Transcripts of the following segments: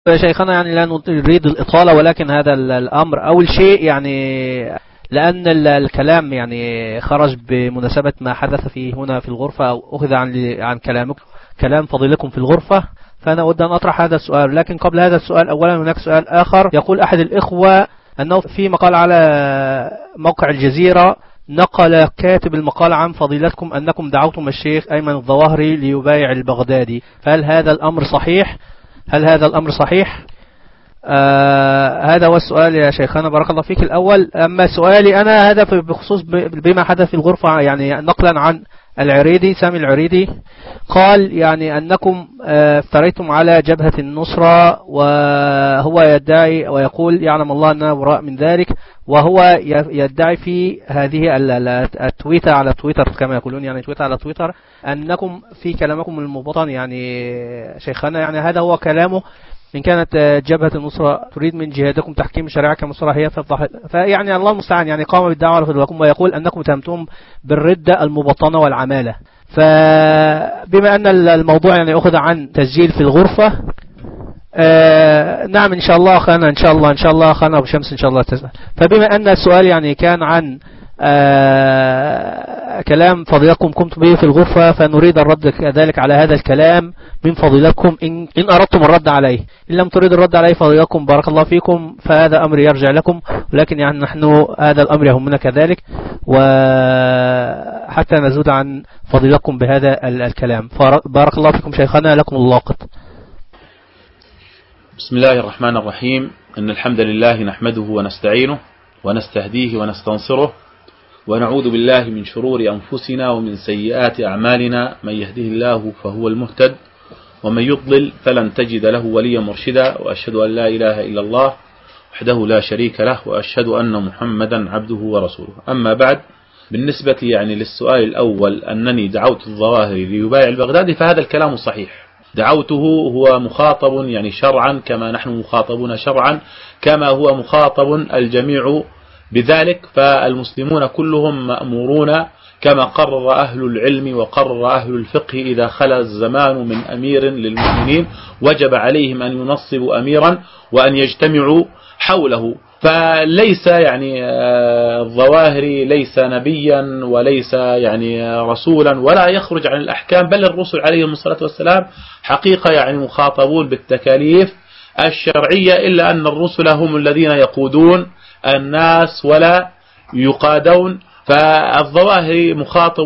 يا شيخنا يعني لا نريد الإطالة، ولكن هذا الأمر أول شيء يعني لأن الكلام يعني خرج بمناسبة ما حدث في هنا في الغرفة، أو أخذ عن كلام فضيلكم في الغرفة، فأنا أود أن أطرح هذا السؤال. لكن قبل هذا السؤال أولا هناك سؤال آخر. يقول أحد الإخوة أنه في مقال على موقع الجزيرة نقل كاتب المقال عن فضيلتكم أنكم دعوتم الشيخ أيمن الظواهري ليبايع البغدادي، فهل هذا الأمر صحيح؟ هذا هو السؤال يا شيخنا، بارك الله فيك الأول. أما سؤالي أنا هذا بخصوص بما حدث في الغرفة، يعني نقلا عن العريدي سامي العريدي، قال يعني أنكم افتريتم على جبهة النصرة، وهو يدعي ويقول يعلم الله أننا براء من ذلك، وهو يدعي في هذه التويتر على تويتر كما يقولون، يعني تويتر على تويتر، أنكم في كلامكم المبطن يعني شيخنا، يعني هذا هو كلامه، إن كانت جبهة النصرة تريد من جهادكم تحكيم الشريعة كمصرة هي فيعني الله المستعان، يعني قام بالدعوة لكم ويقول أنكم تهمتم بالردة المبطنة والعمالة. فبما أن الموضوع يعني أخذ عن تسجيل في الغرفة، نعم إن شاء الله أخانا إن شاء الله أخانا أبو شمس إن شاء الله تسمع. فبما أن السؤال يعني كان عن كلام فضيلتكم قمت به في الغرفة، فنريد الرد كذلك على هذا الكلام من فضيلتكم إن أردتم الرد عليه. إن لم تريد الرد عليه فضيلتكم بارك الله فيكم، فهذا أمر يرجع لكم، ولكن يعني نحن هذا الأمر يهمنا كذلك، وحتى نزود عن فضيلتكم بهذا الكلام. بارك الله فيكم شيخنا، لكم اللاقط. بسم الله الرحمن الرحيم. إن الحمد لله نحمده ونستعينه ونستهديه ونستنصره، ونعوذ بالله من شرور أنفسنا ومن سيئات أعمالنا، من يهده الله فهو المهتد، ومن يضلل فلن تجد له وليا مرشدا، وأشهد أن لا إله إلا الله وحده لا شريك له، وأشهد أن محمدا عبده ورسوله. أما بعد، بالنسبة يعني للسؤال الأول أنني دعوت الظواهري ليبايع البغدادي، فهذا الكلام صحيح. دعوته هو مخاطب يعني شرعا كما نحن مخاطبون شرعا، كما هو مخاطب الجميع بذلك، فالمسلمون كلهم مأمورون كما قرر أهل العلم وقرر أهل الفقه إذا خلا الزمان من أمير للمؤمنين وجب عليهم أن ينصبوا أميرا وأن يجتمعوا حوله. فليس يعني الظواهري ليس نبيا وليس يعني رسولا ولا يخرج عن الأحكام، بل الرسل عليهم الصلاة والسلام حقيقة يعني مخاطبون بالتكاليف الشرعية، إلا أن الرسل هم الذين يقودون الناس ولا يقادون. فالظواهري مخاطب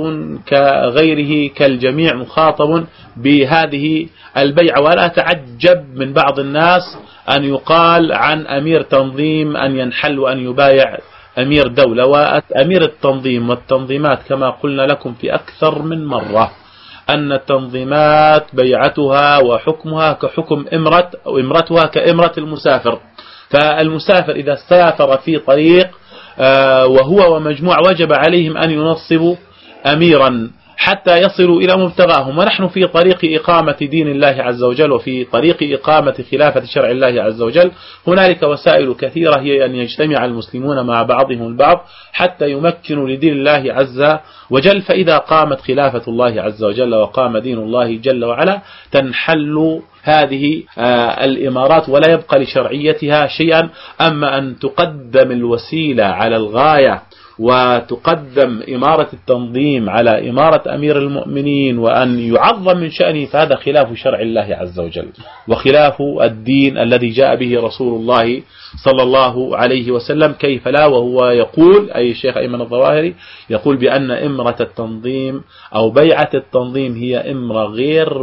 كغيره كالجميع مخاطب بهذه البيعة، ولا تعجب من بعض الناس أن يقال عن أمير تنظيم أن ينحل وأن يبايع أمير دولة. وأمير التنظيم والتنظيمات كما قلنا لكم في أكثر من مرة أن التنظيمات بيعتها وحكمها كحكم إمرة، أو إمرتها كإمرة المسافر. فالمسافر إذا سافر في طريق وهو ومجموع وجب عليهم أن ينصبوا أميرا حتى يصلوا إلى مبتغاهم، ونحن في طريق إقامة دين الله عز وجل وفي طريق إقامة خلافة شرع الله عز وجل. هنالك وسائل كثيرة هي أن يجتمع المسلمون مع بعضهم البعض حتى يمكنوا لدين الله عز وجل، فإذا قامت خلافة الله عز وجل وقام دين الله جل وعلا تنحل هذه الإمارات ولا يبقى لشرعيتها شيئا. أما أن تقدم الوسيلة على الغاية وتقدم إمارة التنظيم على إمارة أمير المؤمنين وأن يعظم من شأنه، فهذا خلاف شرع الله عز وجل وخلاف الدين الذي جاء به رسول الله صلى الله عليه وسلم. كيف لا وهو يقول، أي الشيخ أيمن الظواهري يقول بأن إمرة التنظيم أو بيعة التنظيم هي إمرة غير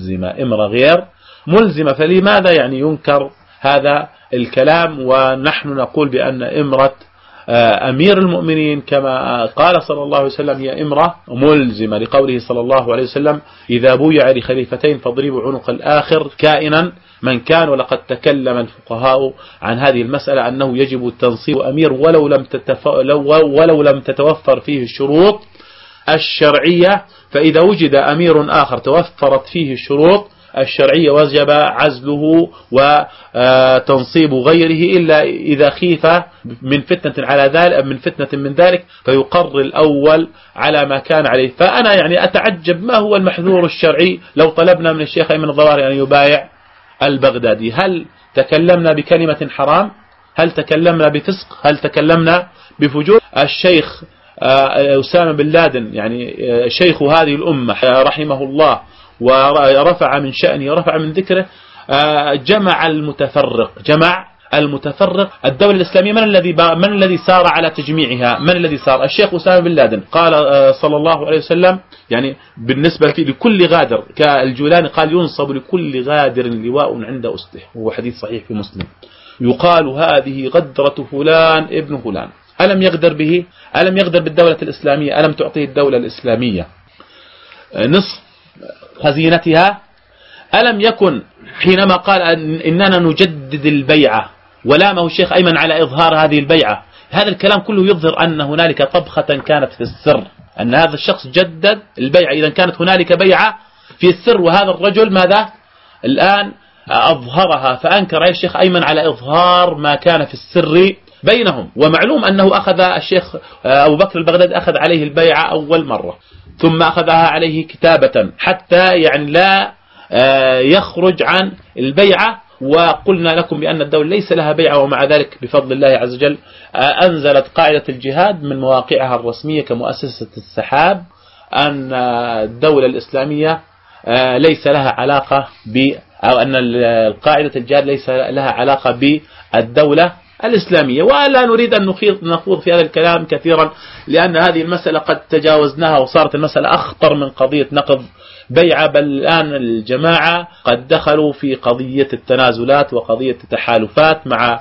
ملزمة. فلماذا يعني ينكر هذا الكلام ونحن نقول بأن إمرة أمير المؤمنين كما قال صلى الله عليه وسلم هي إمرة ملزمة، لقوله صلى الله عليه وسلم إذا بويع لخليفتين فاضربوا عنق الآخر كائنا من كان. ولقد تكلم الفقهاء عن هذه المسألة أنه يجب تنصيب أمير ولو لم تتوفر فيه الشروط الشرعية، فإذا وجد أمير آخر توفرت فيه الشروط الشرعية وجب عزله وتنصيب غيره، إلا إذا خيف من فتنة على ذلك من ذلك فيقر الأول على ما كان عليه. فأنا يعني أتعجب ما هو المحذور الشرعي لو طلبنا من الشيخ أيمن الظواهري أن يبايع البغدادي؟ هل تكلمنا بكلمة حرام؟ هل تكلمنا بفسق؟ هل تكلمنا بفجور؟ الشيخ أسامة بن لادن يعني شيخ هذه الأمة رحمه الله ورفع من شأنه ورفع من ذكره، جمع المتفرق الدولة الإسلامية. من الذي سار على تجميعها؟ من الذي سار؟ الشيخ أسامة بن لادن. قال صلى الله عليه وسلم يعني بالنسبة لكل غادر، كالجولاني قال ينصب لكل غادر لواء عند أسته، وهو حديث صحيح في مسلم. يقال هذه غدرة فلان ابن فلان. ألم يغدر به؟ ألم يغدر بالدولة الإسلامية؟ ألم تعطيه الدولة الإسلامية نصف خزينتها؟ ألم يكن حينما قال إننا نجدد البيعة ولامه الشيخ أيمن على إظهار هذه البيعة، هذا الكلام كله يظهر أن هنالك طبخة كانت في السر، أن هذا الشخص جدد البيعة. إذا كانت هنالك بيعة في السر، وهذا الرجل ماذا الآن أظهرها، فأنكر الشيخ أيمن على إظهار ما كان في السر بينهم. ومعلوم أنه أخذ الشيخ أبو بكر البغدادي أخذ عليه البيعة أول مرة، ثم أخذها عليه كتابة حتى يعني لا يخرج عن البيعة. وقلنا لكم بأن الدولة ليس لها بيعة، ومع ذلك بفضل الله عز وجل أنزلت قاعدة الجهاد من مواقعها الرسمية كمؤسسة السحاب أن الدولة الإسلامية ليس لها علاقة أو أن القاعدة الجهاد ليس لها علاقة بالدولة الإسلامية. ولا نريد أن نخوض في هذا الكلام كثيرا، لأن هذه المسألة قد تجاوزناها وصارت المسألة أخطر من قضية نقض بيعة. بل الآن الجماعة قد دخلوا في قضية التنازلات وقضية التحالفات مع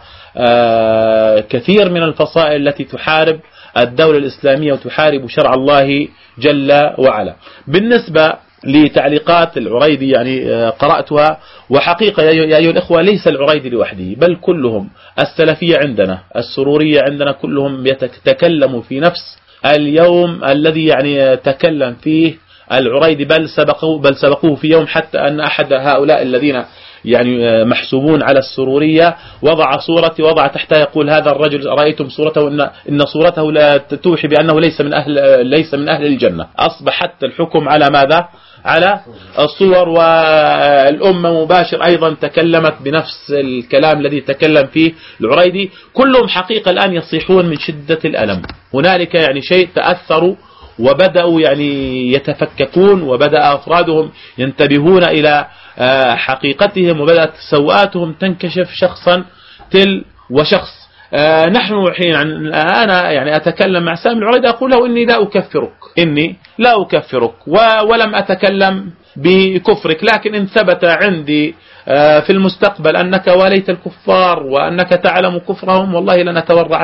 كثير من الفصائل التي تحارب الدولة الإسلامية وتحارب شرع الله جل وعلا. بالنسبة لتعليقات العريدي يعني قرأتها، وحقيقة يا أيها الإخوة ليس العريدي لوحده، بل كلهم، السلفية عندنا، السرورية عندنا، كلهم يتكلموا في نفس اليوم الذي يعني تكلم فيه العريدي، بل سبقوه في يوم، حتى أن أحد هؤلاء الذين يعني محسوبون على السرورية وضع تحتها يقول هذا الرجل رأيتم صورته إن صورته لا توحي بأنه ليس من أهل الجنة. أصبح حتى الحكم على ماذا؟ على الصور. والأمة مباشر أيضا تكلمت بنفس الكلام الذي تكلم فيه العريدي. كلهم حقيقة الآن يصيحون من شدة الألم. هنالك يعني شيء تأثروا وبدأوا يعني يتفككون، وبدأ أفرادهم ينتبهون إلى حقيقتهم، وبدأت سوءاتهم تنكشف شخصا تل وشخص. نحن حين أنا يعني أتكلم مع سامي العريدي أقول له إني لا أكفرك ولم أتكلم بكفرك، لكن إن ثبت عندي في المستقبل أنك واليت الكفار وأنك تعلم كفرهم، والله لن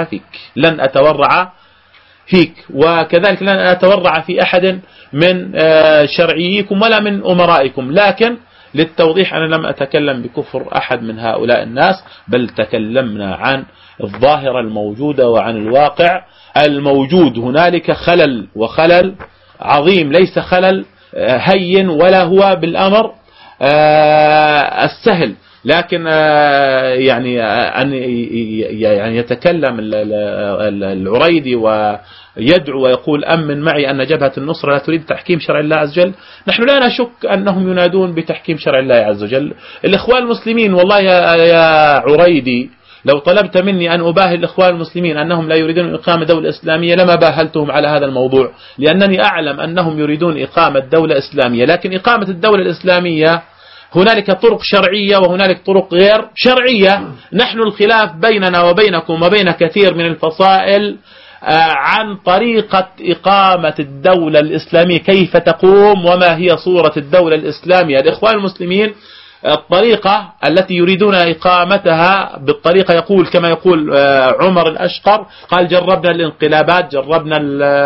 أتورع فيك، وكذلك لن أتورع في أحد من شرعيكم ولا من أمرائكم. لكن للتوضيح أنا لم أتكلم بكفر أحد من هؤلاء الناس، بل تكلمنا عن الظاهرة الموجودة وعن الواقع الموجود. هنالك خلل عظيم، ليس خلل هين ولا هو بالأمر السهل، لكن يعني أن يعني يتكلم العريدي ويدعو ويقول أمن معي أن جبهة النصرة لا تريد تحكيم شرع الله عز وجل. نحن لا نشك أنهم ينادون بتحكيم شرع الله عز وجل. الإخوان المسلمين والله يا عريدي لو طلبت مني أن أباهل الإخوان المسلمين أنهم لا يريدون إقامة دولة إسلامية لما باهلتهم على هذا الموضوع، لأنني أعلم أنهم يريدون إقامة دولة إسلامية. لكن إقامة الدولة الإسلامية هنالك طرق شرعية وهنالك طرق غير شرعية. نحن الخلاف بيننا وبينكم وبين كثير من الفصائل عن طريقة إقامة الدولة الإسلامية، كيف تقوم وما هي صورة الدولة الإسلامية. الإخوان المسلمين الطريقة التي يريدون إقامتها بالطريقة يقول كما يقول عمر الأشقر، قال جربنا الانقلابات، جربنا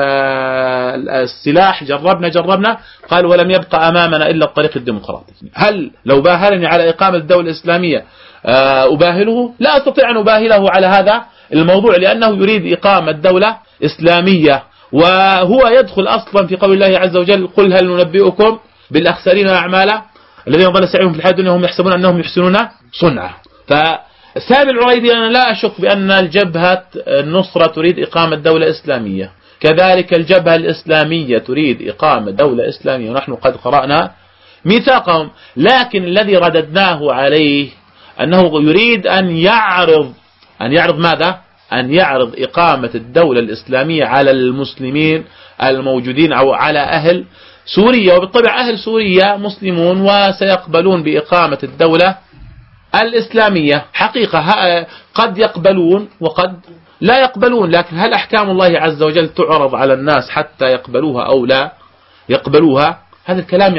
السلاح، جربنا، قال ولم يبقى أمامنا إلا الطريق الديمقراطي. هل لو باهلني على إقامة الدولة الإسلامية أباهله؟ لا أستطيع أن أباهله على هذا الموضوع، لأنه يريد إقامة دولة إسلامية، وهو يدخل أصلا في قول الله عز وجل قل هل ننبئكم بالأخسرين أعمالا الذين ضل سعيهم في الحياة الدنيا هم يحسبون أنهم يحسنون صنعا. فسامي العريدي أنا لا أشك بأن الجبهة النصرة تريد إقامة دولة إسلامية، كذلك الجبهة الإسلامية تريد إقامة دولة إسلامية، ونحن قد قرأنا ميثاقهم. لكن الذي رددناه عليه أنه يريد أن يعرض ماذا؟ أن يعرض إقامة الدولة الإسلامية على المسلمين الموجودين أو على أهل سوريا. وبالطبع أهل سوريا مسلمون وسيقبلون بإقامة الدولة الإسلامية حقيقة، قد يقبلون وقد لا يقبلون، لكن هل أحكام الله عز وجل تعرض على الناس حتى يقبلوها أو لا يقبلوها؟ هذا الكلام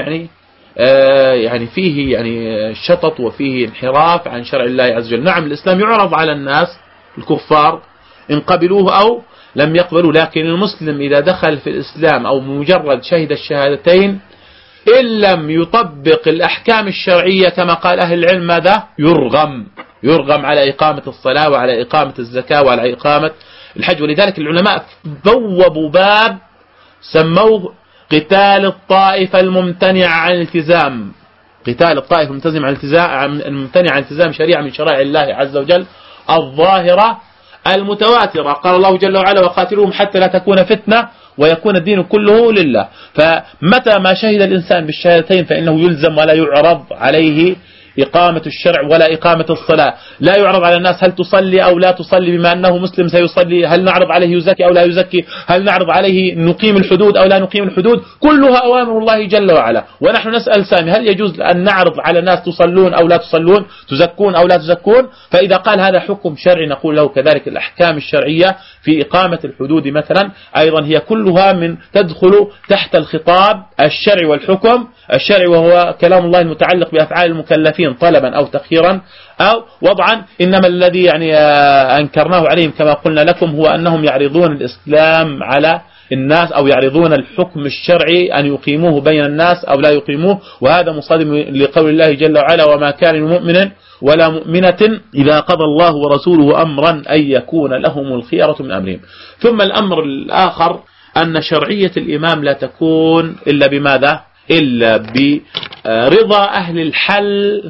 يعني فيه يعني شطط وفيه انحراف عن شرع الله عز وجل. نعم الإسلام يعرض على الناس الكفار إن قبلوه أو لم يقبلوا، لكن المسلم إذا دخل في الإسلام أو مجرد شهد الشهادتين إن لم يطبق الأحكام الشرعية كما قال أهل العلم ماذا؟ يرغم على إقامة الصلاة وعلى إقامة الزكاة وعلى إقامة الحج. ولذلك العلماء بوبوا باب سموه قتال الطائفة الممتنع عن الالتزام. قتال الطائفة الممتنع عن التزام شريعة من شرائع الله عز وجل الظاهرة المتواترة. قال الله جل وعلا وقاتلوهم حتى لا تكون فتنة ويكون الدين كله لله. فمتى ما شهد الإنسان بالشهادتين فإنه يلزم ولا يعرض عليه إقامة الشرع ولا إقامة الصلاة. لا يعرض على الناس هل تصلي أو لا تصلي، بما أنه مسلم سيصلي. هل نعرض عليه يزكي أو لا يزكي، هل نعرض عليه نقيم الحدود أو لا نقيم الحدود، كلها أوامر الله جل وعلا. ونحن نسأل سامي هل يجوز أن نعرض على الناس تصلون أو لا تصلون، تزكون أو لا تزكون؟ فإذا قال هذا حكم شرعي نقول له كذلك الأحكام الشرعية في إقامة الحدود مثلا أيضا هي كلها تدخل تحت الخطاب الشرعي والحكم الشرعي، وهو كلام الله المتعلق بأفعال المكلفين طلبا أو تخييرا أو وضعا. إنما الذي يعني أنكرناه عليهم كما قلنا لكم هو أنهم يعرضون الإسلام على الناس أو يعرضون الحكم الشرعي أن يقيموه بين الناس أو لا يقيموه، وهذا مصادم لقول الله جل وعلا وما كان لمؤمن ولا مؤمنة إذا قضى الله ورسوله أمرا أن يكون لهم الخيرة من أمرهم. ثم الأمر الآخر أن شرعية الإمام لا تكون إلا بماذا؟ إلا برضا أهل الحل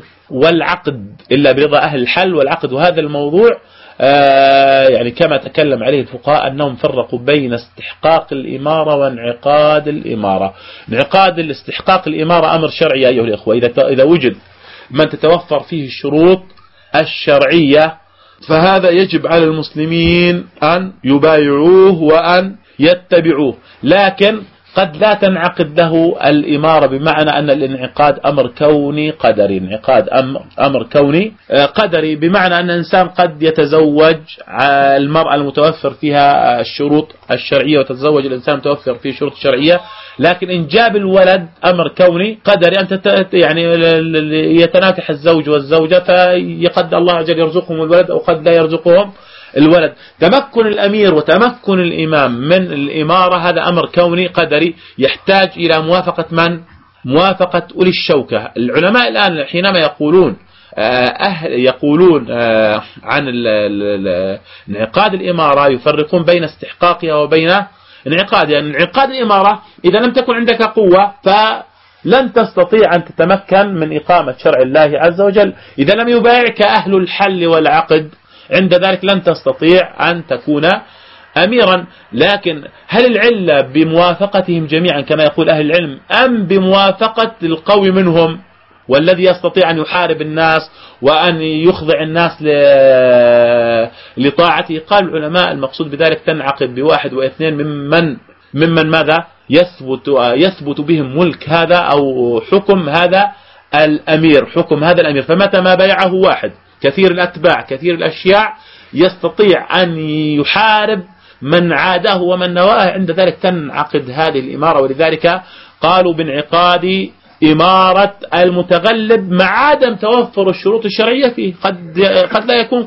والعقد. وهذا الموضوع يعني كما تكلم عليه الفقهاء أنهم فرقوا بين استحقاق الإمارة وانعقاد الإمارة. استحقاق الإمارة أمر شرعي أيها الإخوة، إذا وجد من تتوفر فيه الشروط الشرعية فهذا يجب على المسلمين أن يبايعوه وأن يتبعوه. لكن قد لا تنعقد له الإمارة، بمعنى أن الانعقاد أمر كوني قدري. أمر كوني قدري، بمعنى أن الإنسان قد يتزوج المرأة المتوفر فيها الشروط الشرعية وتتزوج الإنسان المتوفر فيه الشروط الشرعية، لكن إنجاب الولد أمر كوني قدري. أنت يعني يتناكح الزوج والزوجة فقد الله عز وجل يرزقهم الولد أو قد لا يرزقهم الولد. تمكن الأمير وتمكن الإمام من الإمارة هذا أمر كوني قدري يحتاج إلى موافقة أولي الشوكة. العلماء الآن حينما يقولون عن انعقاد الإمارة يفرقون بين استحقاقها وبين انعقاد. يعني انعقاد الإمارة إذا لم تكن عندك قوة فلن تستطيع أن تتمكن من إقامة شرع الله عز وجل. إذا لم يبايعك أهل الحل والعقد عند ذلك لن تستطيع أن تكون أميرا. لكن هل العلة بموافقتهم جميعا كما يقول أهل العلم أم بموافقة القوي منهم والذي يستطيع أن يحارب الناس وأن يخضع الناس لطاعته؟ قال العلماء المقصود بذلك تنعقد بواحد واثنين ممن ماذا يثبت بهم ملك هذا أو حكم هذا الأمير. فمتى ما بايعه واحد كثير الأتباع كثير الأشياع يستطيع أن يحارب من عاده ومن نواه، عند ذلك تنعقد هذه الإمارة. ولذلك قالوا بانعقاد إمارة المتغلب مع عدم توفر الشروط الشرعية فيه. قد لا يكون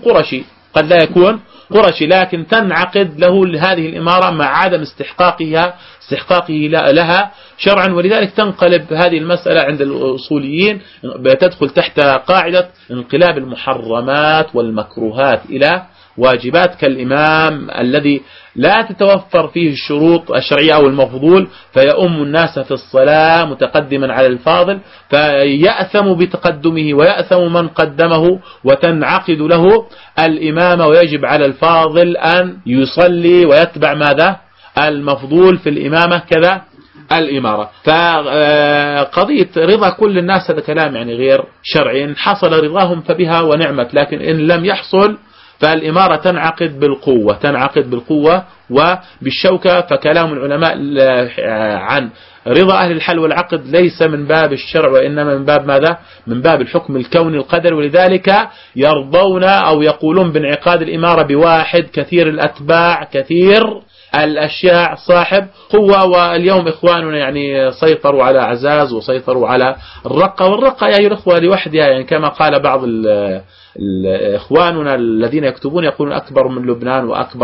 قرشي لكن تنعقد له هذه الإمارة مع عدم استحقاقه لها شرعا. ولذلك تنقلب هذه المسألة عند الأصوليين تدخل تحت قاعدة انقلاب المحرمات والمكروهات إلى واجبات، كالإمام الذي لا تتوفر فيه الشروط الشرعية أو المفضول فيؤم الناس في الصلاة متقدما على الفاضل فيأثم بتقدمه ويأثم من قدمه، وتنعقد له الإمامة ويجب على الفاضل أن يصلي ويتبع ماذا؟ المفضول في الإمامة الإمارة. فقضية رضا كل الناس هذا كلام يعني غير شرعي. إن حصل رضاهم فبها ونعمت، لكن إن لم يحصل فالإمارة تنعقد بالقوة وبالشوكة. فكلام العلماء عن رضا أهل الحل والعقد ليس من باب الشرع، وإنما من باب ماذا؟ من باب الحكم الكوني القدري. ولذلك يرضون أو يقولون بانعقاد الإمارة بواحد كثير الأتباع كثير الأشياء صاحب قوة. واليوم إخواننا يعني سيطروا على عزاز وسيطروا على الرقة، والرقة يا أيها الأخوة لوحدها، يعني كما قال بعض إخواننا الذين يكتبون يقولون أكبر من لبنان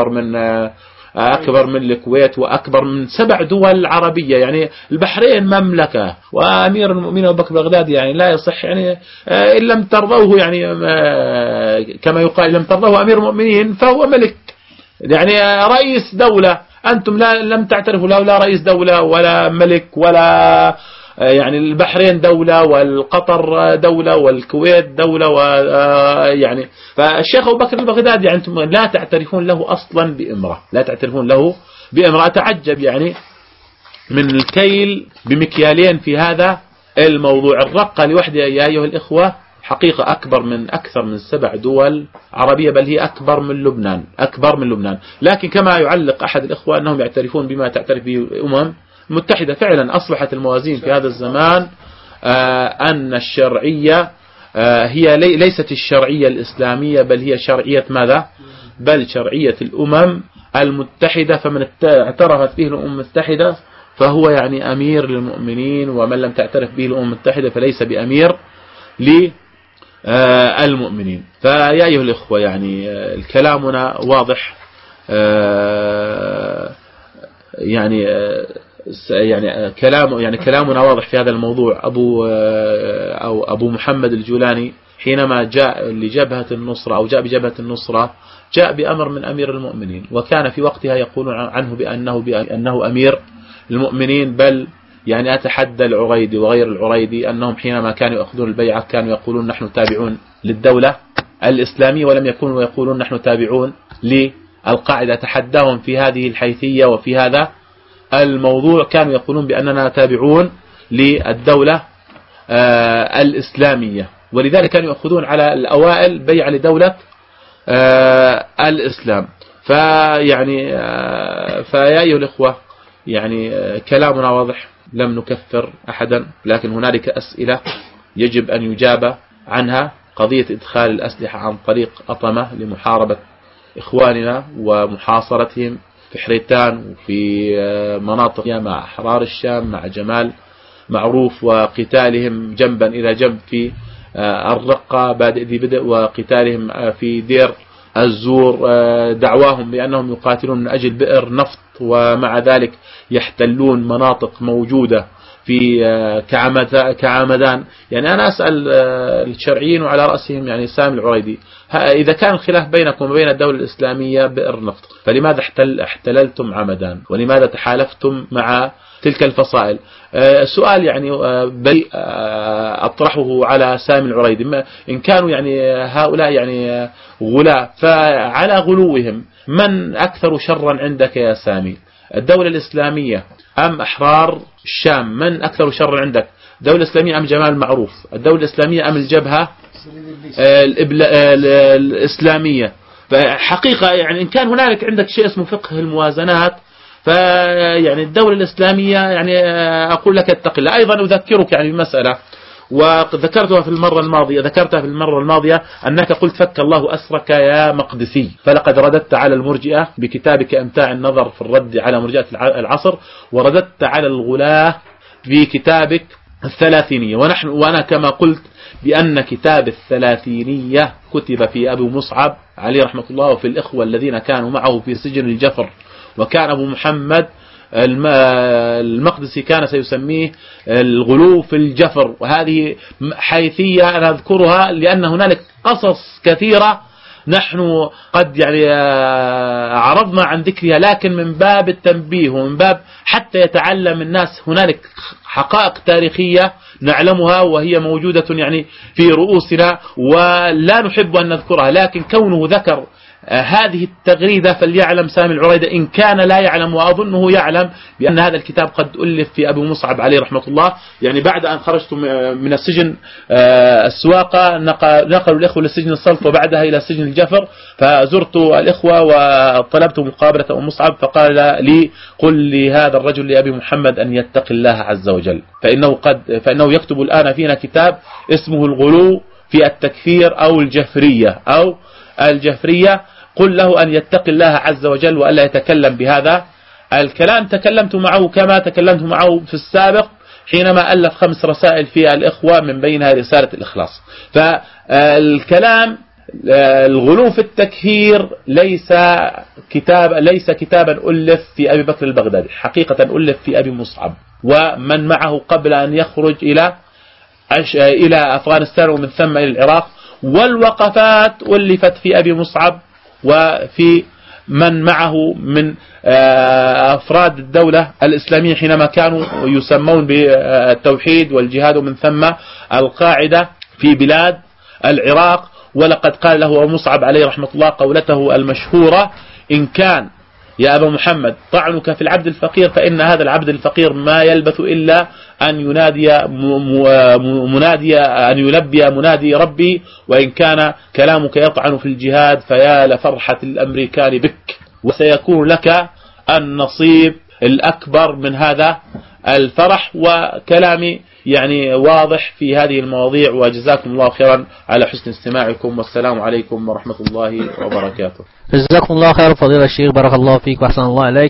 وأكبر من الكويت وأكبر من 7 دول عربية. يعني البحرين مملكة، وأمير المؤمنين أبو بكر البغدادي يعني لا يصح يعني إن لم ترضوه، يعني كما يقال لم ترضوه أمير المؤمنين فهو ملك، يعني رئيس دولة. أنتم لم تعترفوا له لا رئيس دولة ولا ملك ولا يعني البحرين دولة والقطر دولة والكويت دولة يعني فالشيخ أبو بكر البغدادي يعني أنتم لا تعترفون له أصلا بإمرة، لا تعترفون له بإمرة. أتعجب يعني من الكيل بمكيالين في هذا الموضوع. الرقة لوحدها يا أيها الإخوة حقيقة أكثر من 7 دول عربية، بل هي أكبر من لبنان. لكن كما يعلق أحد الإخوة أنهم يعترفون بما تعترف به الأمم المتحدة. فعلا أصبحت الموازين في هذا الزمان أن الشرعية هي ليست الشرعية الإسلامية، بل هي شرعية ماذا؟ بل شرعية الأمم المتحدة. فمن اعترفت به الأمم المتحدة فهو يعني أمير للمؤمنين، ومن لم تعترف به الأمم المتحدة فليس بأمير للمؤمنين. فيا أيها الإخوة يعني كلامنا واضح، يعني كلامنا واضح في هذا الموضوع. أبو محمد الجولاني حينما جاء لجبهة النصرة أو جاء بجبهة النصرة جاء بأمر من أمير المؤمنين، وكان في وقتها يقولون عنه بأنه أمير المؤمنين. بل يعني أتحدى العريدي وغير العريدي أنهم حينما كانوا يأخذون البيعة كانوا يقولون نحن تابعون للدولة الإسلامية، ولم يكونوا يقولون نحن تابعون للقاعدة. تحداهم في هذه الحيثية وفي هذا الموضوع، كانوا يقولون بأننا تابعون للدولة الإسلامية، ولذلك كانوا يأخذون على الأوائل بيع لدولة الإسلام. فيا أيها الإخوة يعني كلامنا واضح، لم نكفر أحدا، لكن هنالك أسئلة يجب أن يجاب عنها. قضية إدخال الأسلحة عن طريق أطمة لمحاربة إخواننا ومحاصرتهم في حريتان وفي مناطق مع أحرار الشام مع جمال معروف، وقتالهم جنبا إلى جنب في الرقة بادئ ذي بدء، وقتالهم في دير الزور، دعواهم بأنهم يقاتلون من أجل بئر نفط، ومع ذلك يحتلون مناطق موجودة في كعمدان. يعني أنا أسأل الشرعيين وعلى رأسهم يعني سامي العريدي، إذا كان الخلاف بينكم وبين الدولة الإسلامية بئر نفط، فلماذا احتللتم عمدان؟ ولماذا تحالفتم مع تلك الفصائل؟ سؤال يعني أطرحه على سامي العريدي، إن كانوا يعني هؤلاء يعني غلاة، فعلى غلوهم من أكثر شرا عندك يا سامي؟ الدولة الإسلامية أم أحرار الشام؟ من أكثر شرا عندك؟ الدولة الإسلامية أم جمال معروف؟ الدولة الإسلامية أم الجبهة الإسلامية؟ فحقيقة يعني إن كان هنالك عندك شيء اسمه فقه الموازنات، فيعني الدولة الإسلامية يعني أقول لك اتق الله. أيضا أذكرك يعني بمسألة وذكرتها في المرة الماضية أنك قلت فك الله أسرك يا مقدسي، فلقد رددت على المرجئة بكتابك أمتاع النظر في الرد على مرجئة العصر، ورددت على الغلاة بكتابك الثلاثينية. وأنا كما قلت بأن كتاب الثلاثينية كتب في أبو مصعب عليه رحمة الله وفي الإخوة الذين كانوا معه في سجن الجفر، وكان أبو محمد المقدسي كان سيسميه الغلو في الجفر. وهذه حيثية أنا أذكرها لأن هنالك قصص كثيرة نحن قد يعني عرضنا عن ذكرها، لكن من باب التنبيه ومن باب حتى يتعلم الناس. هنالك حقائق تاريخية نعلمها وهي موجودة يعني في رؤوسنا ولا نحب أن نذكرها، لكن كونه ذكر هذه التغريدة فليعلم سامي العريدة إن كان لا يعلم، وأظنه يعلم، بأن هذا الكتاب قد ألف في أبي مصعب عليه رحمة الله. يعني بعد أن خرجت من السجن السواقة نقلوا الإخوة للسجن السلط وبعدها إلى سجن الجفر، فزرت الإخوة وطلبت مقابلة أبي مصعب، فقال لي قل لهذا الرجل لأبي محمد أن يتقي الله عز وجل، فإنه يكتب الآن فينا كتاب اسمه الغلو في التكفير أو الجفرية، قل له أن يتقي الله عز وجل وألا يتكلم بهذا الكلام. تكلمت معه كما تكلمت معه في السابق حينما ألف 5 رسائل في الإخوة من بينها رسالة الإخلاص. فالكلام الغلو في التكفير ليس كتابا ألف في أبي بكر البغدادي، حقيقة ألف في أبي مصعب ومن معه قبل أن يخرج إلى أفغانستان ومن ثم إلى العراق، والوقفات ألفت في أبي مصعب وفي من معه من أفراد الدولة الإسلامية حينما كانوا يسمون بالتوحيد والجهاد ومن ثم القاعدة في بلاد العراق. ولقد قال له أبو مصعب عليه رحمة الله قولته المشهورة: إن كان يا أبا محمد طعنك في العبد الفقير فإن هذا العبد الفقير ما يلبث إلا أن يلبي منادي ربي، وإن كان كلامك يطعن في الجهاد فيا لفرحة الأمريكان بك، وسيكون لك النصيب الأكبر من هذا الفرح. وكلامي يعني واضح في هذه المواضيع، وجزاكم الله خيرا على حسن استماعكم، والسلام عليكم ورحمة الله وبركاته. جزاكم الله خير فضيلة الشيخ، بارك الله فيك وأحسن الله إليك.